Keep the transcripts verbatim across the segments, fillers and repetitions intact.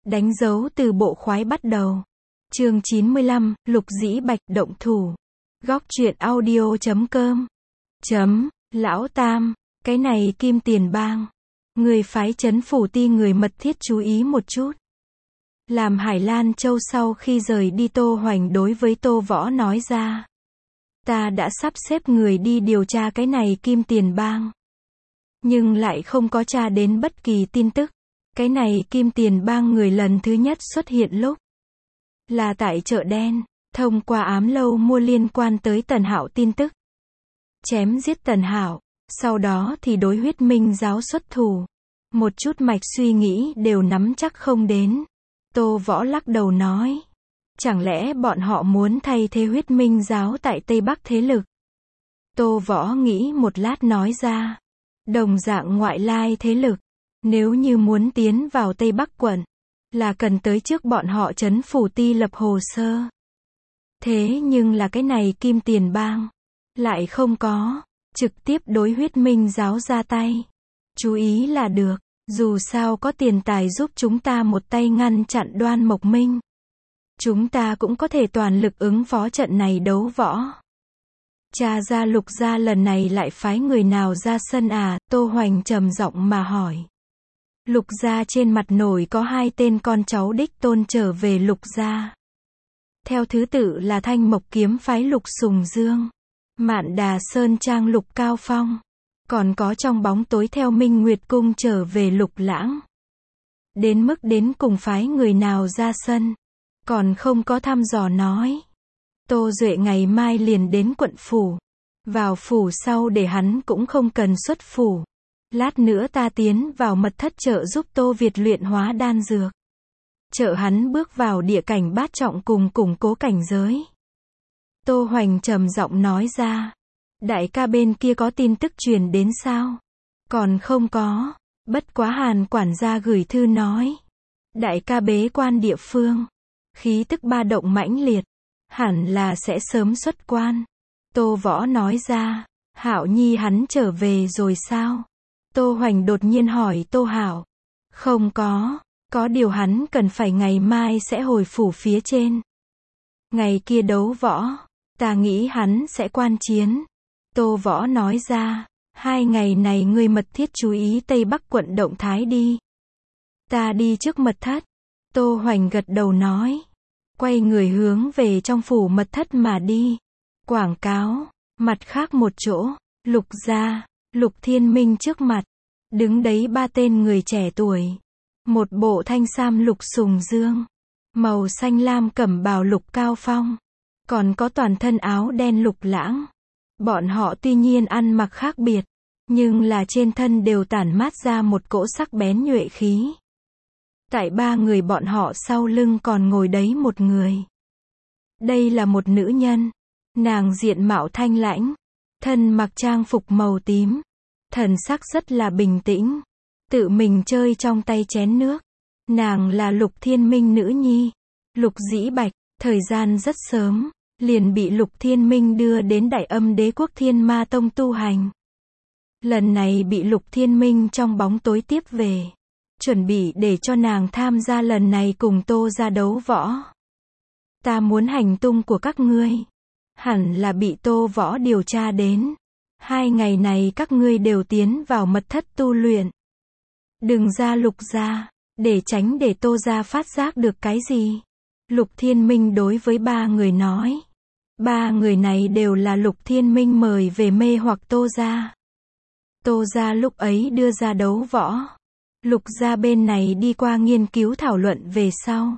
Đánh dấu từ bộ khoái bắt đầu. Chương chín mươi lăm, Lục Dĩ Bạch động thủ. Góc truyện audio chấm com. Chấm, Lão Tam, cái này Kim Tiền Bang. Người phái trấn phủ ti người mật thiết chú ý một chút. Làm Hải Lan Châu sau khi rời đi, Tô Hoành đối với Tô Võ nói ra. Ta đã sắp xếp người đi điều tra cái này Kim Tiền Bang. Nhưng lại không có tra đến bất kỳ tin tức. Cái này Kim Tiền Bang người lần thứ nhất xuất hiện lúc là tại chợ đen, thông qua ám lâu mua liên quan tới Tần Hạo tin tức. Chém giết Tần Hạo, sau đó thì đối Huyết Minh giáo xuất thủ. Một chút mạch suy nghĩ đều nắm chắc không đến. Tô Võ lắc đầu nói. Chẳng lẽ bọn họ muốn thay thế Huyết Minh giáo tại Tây Bắc thế lực? Tô Võ nghĩ một lát nói ra. Đồng dạng ngoại lai thế lực. Nếu như muốn tiến vào Tây Bắc quận, là cần tới trước bọn họ trấn phủ ti lập hồ sơ. Thế nhưng là cái này Kim Tiền Bang, lại không có, trực tiếp đối Huyết Minh giáo ra tay. Chú ý là được, dù sao có tiền tài giúp chúng ta một tay ngăn chặn Đoan Mộc Minh. Chúng ta cũng có thể toàn lực ứng phó trận này đấu võ. Cha ra Lục gia lần này lại phái người nào ra sân à? Tô Hoành trầm giọng mà hỏi. Lục gia trên mặt nổi có hai tên con cháu đích tôn trở về Lục gia. Theo thứ tự là Thanh Mộc kiếm phái Lục Sùng Dương, Mạn Đà Sơn trang Lục Cao Phong, còn có trong bóng tối theo Minh Nguyệt cung trở về Lục Lãng. Đến mức đến cùng phái người nào ra sân, còn không có thăm dò nói. Tô Duệ ngày mai liền đến quận phủ. Vào phủ sau để hắn cũng không cần xuất phủ. Lát nữa ta tiến vào mật thất trợ giúp Tô Việt luyện hóa đan dược. Trợ hắn bước vào địa cảnh bát trọng cùng củng cố cảnh giới. Tô Hoành trầm giọng nói ra. Đại ca bên kia có tin tức truyền đến sao? Còn không có. Bất quá Hàn quản gia gửi thư nói. Đại ca bế quan địa phương. Khí tức ba động mãnh liệt. Hẳn là sẽ sớm xuất quan. Tô Võ nói ra. Hạo Nhi hắn trở về rồi sao? Tô Hoành đột nhiên hỏi Tô Hạo. Không có, có điều hắn cần phải ngày mai sẽ hồi phủ phía trên. Ngày kia đấu võ, ta nghĩ hắn sẽ quan chiến. Tô Võ nói ra, hai ngày này ngươi mật thiết chú ý Tây Bắc quận động thái đi. Ta đi trước mật thất. Tô Hoành gật đầu nói. Quay người hướng về trong phủ mật thất mà đi. Quảng cáo, mặt khác một chỗ, Lục gia. Lục Thiên Minh trước mặt, đứng đấy ba tên người trẻ tuổi. Một bộ thanh sam Lục Sùng Dương, màu xanh lam cẩm bào Lục Cao Phong, còn có toàn thân áo đen Lục Lãng. Bọn họ tuy nhiên ăn mặc khác biệt, nhưng là trên thân đều tản mát ra một cỗ sắc bén nhuệ khí. Tại ba người bọn họ sau lưng còn ngồi đấy một người. Đây là một nữ nhân, nàng diện mạo thanh lãnh. Thân mặc trang phục màu tím, thần sắc rất là bình tĩnh, tự mình chơi trong tay chén nước. Nàng là Lục Thiên Minh nữ nhi, Lục Dĩ Bạch. Thời gian rất sớm, liền bị Lục Thiên Minh đưa đến Đại Âm Đế quốc Thiên Ma Tông tu hành. Lần này bị Lục Thiên Minh trong bóng tối tiếp về, chuẩn bị để cho nàng tham gia lần này cùng Tô gia đấu võ. Ta muốn hành tung của các ngươi. Hẳn là bị Tô Võ điều tra đến. Hai ngày này các ngươi đều tiến vào mật thất tu luyện. Đừng ra Lục gia, để tránh để Tô gia phát giác được cái gì. Lục Thiên Minh đối với ba người nói. Ba người này đều là Lục Thiên Minh mời về mê hoặc Tô gia. Tô gia lúc ấy đưa ra đấu võ. Lục gia bên này đi qua nghiên cứu thảo luận về sau.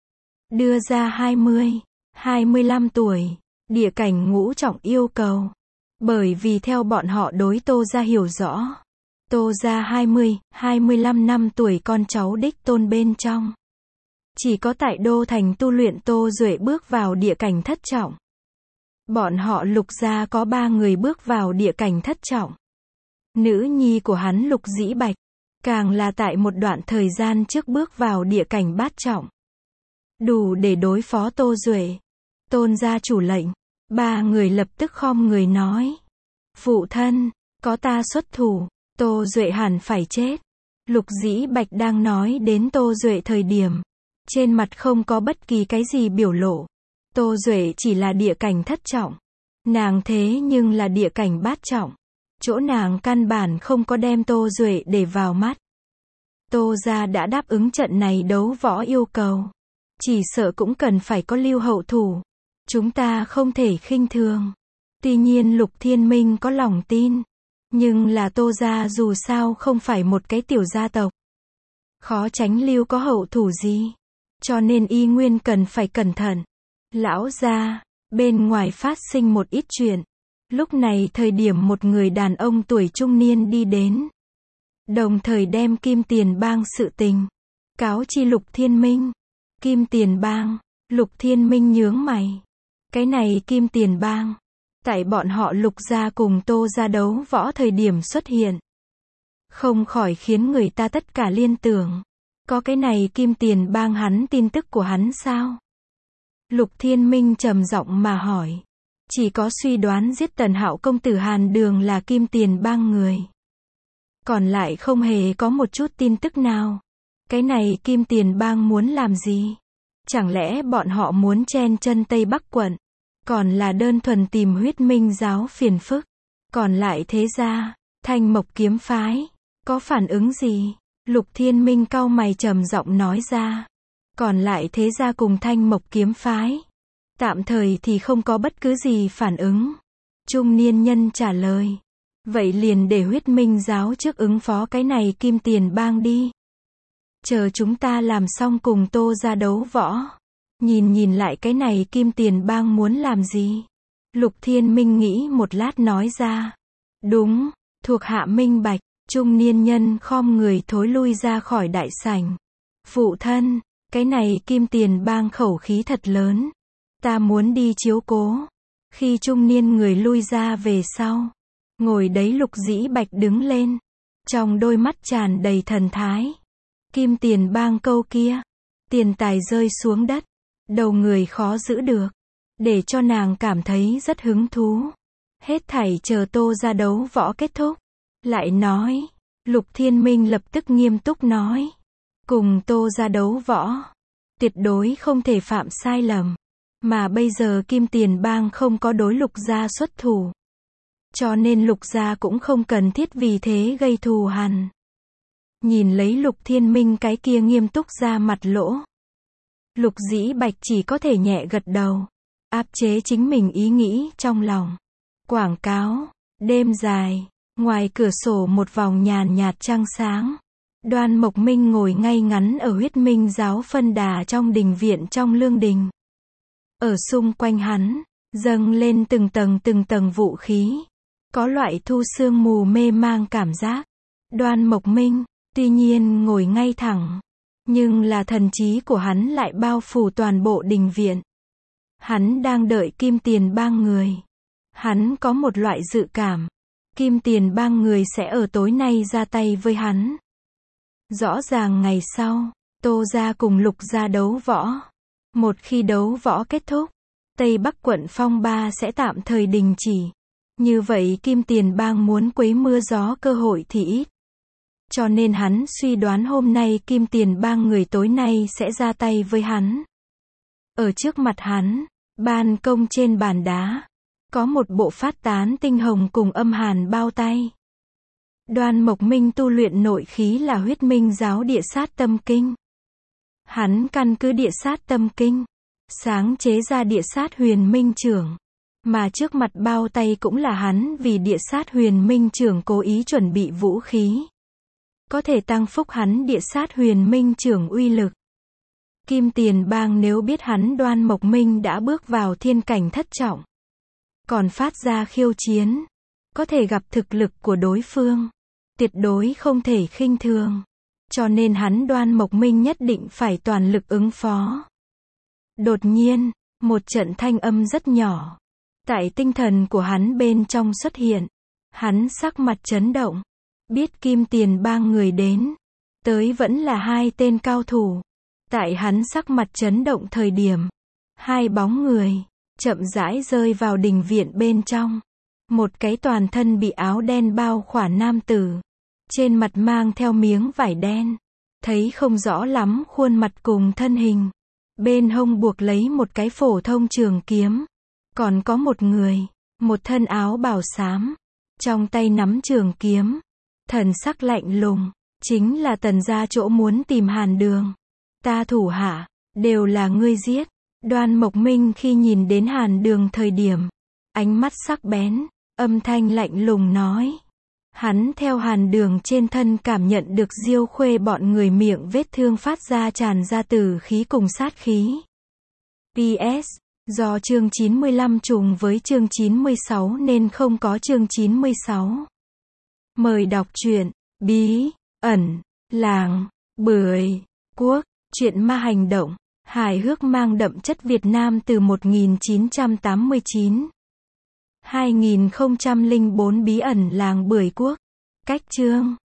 Đưa ra hai mươi, hai mươi lăm tuổi. Địa cảnh ngũ trọng yêu cầu. Bởi vì theo bọn họ đối Tô gia hiểu rõ. Tô gia hai mươi, hai mươi lăm năm tuổi con cháu đích tôn bên trong. Chỉ có tại Đô Thành tu luyện Tô Duệ bước vào địa cảnh thất trọng. Bọn họ Lục gia có ba người bước vào địa cảnh thất trọng. Nữ nhi của hắn Lục Dĩ Bạch, càng là tại một đoạn thời gian trước bước vào địa cảnh bát trọng. Đủ để đối phó Tô Duệ. Tôn gia chủ lệnh. Ba người lập tức khom người nói. Phụ thân, có ta xuất thủ, Tô Duệ hẳn phải chết. Lục Dĩ Bạch đang nói đến Tô Duệ thời điểm, Trên mặt không có bất kỳ cái gì biểu lộ. Tô Duệ chỉ là địa cảnh thất trọng. Nàng thế nhưng là địa cảnh bát trọng. Chỗ nàng căn bản không có đem Tô Duệ để vào mắt. Tô gia đã đáp ứng trận này đấu võ yêu cầu. Chỉ sợ cũng cần phải có lưu hậu thủ. Chúng ta không thể khinh thường. Tuy nhiên Lục Thiên Minh có lòng tin. Nhưng là Tô gia dù sao không phải một cái tiểu gia tộc. Khó tránh lưu có hậu thủ gì. Cho nên y nguyên cần phải cẩn thận. Lão gia, bên ngoài phát sinh một ít chuyện. Lúc này thời điểm một người đàn ông tuổi trung niên đi đến. Đồng thời đem Kim Tiền Bang sự tình. Cáo chi Lục Thiên Minh. Kim Tiền Bang, Lục Thiên Minh nhướng mày. Cái này Kim Tiền Bang. Tại bọn họ Lục gia cùng Tô gia đấu võ thời điểm xuất hiện. Không khỏi khiến người ta tất cả liên tưởng. Có cái này Kim Tiền Bang hắn tin tức của hắn sao? Lục Thiên Minh trầm giọng mà hỏi. Chỉ có suy đoán giết Tần Hạo công tử Hàn Đường là Kim Tiền Bang người. Còn lại không hề có một chút tin tức nào. Cái này Kim Tiền Bang muốn làm gì? Chẳng lẽ bọn họ muốn chen chân Tây Bắc quận? Còn là đơn thuần tìm Huyết Minh giáo phiền phức? Còn lại thế gia, Thanh Mộc kiếm phái, có phản ứng gì? Lục Thiên Minh cau mày trầm giọng nói ra. Còn lại thế gia cùng Thanh Mộc kiếm phái. Tạm thời thì không có bất cứ gì phản ứng. Trung niên nhân trả lời. Vậy liền để Huyết Minh giáo trước ứng phó cái này Kim Tiền Bang đi. Chờ chúng ta làm xong cùng Tô gia đấu võ. Nhìn nhìn lại cái này Kim Tiền Bang muốn làm gì? Lục Thiên Minh nghĩ một lát nói ra. Đúng, thuộc hạ minh bạch. Trung niên nhân khom người thối lui ra khỏi đại sảnh. Phụ thân, cái này Kim Tiền Bang khẩu khí thật lớn. Ta muốn đi chiếu cố. Khi trung niên người lui ra về sau. Ngồi đấy Lục Dĩ Bạch đứng lên. Trong đôi mắt tràn đầy thần thái. Kim Tiền Bang câu kia. Tiền tài rơi xuống đất. Đầu người khó giữ được. Để cho nàng cảm thấy rất hứng thú. Hết thảy chờ Tô gia đấu võ kết thúc. Lại nói. Lục Thiên Minh lập tức nghiêm túc nói. Cùng Tô gia đấu võ. Tuyệt đối không thể phạm sai lầm. Mà bây giờ Kim Tiền Bang không có đối Lục gia xuất thủ. Cho nên Lục gia cũng không cần thiết vì thế gây thù hằn. Nhìn lấy Lục Thiên Minh cái kia nghiêm túc ra mặt lỗ. Lục Dĩ Bạch chỉ có thể nhẹ gật đầu. Áp chế chính mình ý nghĩ trong lòng. Quảng cáo. Đêm dài. Ngoài cửa sổ một vòng nhàn nhạt trăng sáng. Đoan Mộc Minh ngồi ngay ngắn ở Huyết Minh giáo phân đà trong đình viện trong lương đình. Ở xung quanh hắn, dâng lên từng tầng từng tầng vũ khí. Có loại thu sương mù mê mang cảm giác. Đoan Mộc Minh, tuy nhiên ngồi ngay thẳng. Nhưng là thần trí của hắn lại bao phủ toàn bộ đình viện. Hắn đang đợi Kim Tiền Bang người. Hắn có một loại dự cảm. Kim Tiền Bang người sẽ ở tối nay ra tay với hắn. Rõ ràng ngày sau, Tô gia cùng Lục gia đấu võ. Một khi đấu võ kết thúc, Tây Bắc quận phong ba sẽ tạm thời đình chỉ. Như vậy Kim Tiền Bang muốn quấy mưa gió cơ hội thì ít. Cho nên hắn suy đoán hôm nay Kim Tiền Bang người tối nay sẽ ra tay với hắn. Ở trước mặt hắn, ban công trên bàn đá, có một bộ phát tán tinh hồng cùng âm hàn bao tay. Đoan Mộc Minh tu luyện nội khí là Huyết Minh giáo địa sát tâm kinh. Hắn căn cứ địa sát tâm kinh, sáng chế ra địa sát huyền minh trưởng. Mà trước mặt bao tay cũng là hắn vì địa sát huyền minh trưởng cố ý chuẩn bị vũ khí. Có thể tăng phúc hắn địa sát huyền minh trưởng uy lực. Kim Tiền Bang nếu biết hắn Đoan Mộc Minh đã bước vào thiên cảnh thất trọng. Còn phát ra khiêu chiến. Có thể gặp thực lực của đối phương. Tuyệt đối không thể khinh thường. Cho nên hắn Đoan Mộc Minh nhất định phải toàn lực ứng phó. Đột nhiên, một trận thanh âm rất nhỏ. Tại tinh thần của hắn bên trong xuất hiện. Hắn sắc mặt chấn động. Biết Kim Tiền Bang người đến. Tới vẫn là hai tên cao thủ. Tại hắn sắc mặt chấn động thời điểm. Hai bóng người. Chậm rãi rơi vào đình viện bên trong. Một cái toàn thân bị áo đen bao khỏa nam tử. Trên mặt mang theo miếng vải đen. thấy không rõ lắm khuôn mặt cùng thân hình. Bên hông buộc lấy một cái phổ thông trường kiếm. Còn có một người, một thân áo bào xám, trong tay nắm trường kiếm, thần sắc lạnh lùng, chính là Tần gia chỗ muốn tìm Hàn Đường. Ta thủ hạ, đều là ngươi giết. Đoan Mộc Minh khi nhìn đến Hàn Đường thời điểm, ánh mắt sắc bén, âm thanh lạnh lùng nói. Hắn theo Hàn Đường trên thân cảm nhận được Diêu Khuê bọn người miệng vết thương phát ra tràn ra tử khí cùng sát khí. pê ét. Do chương chín mươi lăm trùng với chương chín mươi sáu nên không có chương chín mươi sáu. Mời đọc truyện Bí ẩn làng Bưởi Quốc, truyện ma hành động, hài hước mang đậm chất Việt Nam từ một nghìn chín trăm tám mươi chín. hai nghìn không trăm lẻ bốn Bí ẩn làng Bưởi Quốc. Cách chương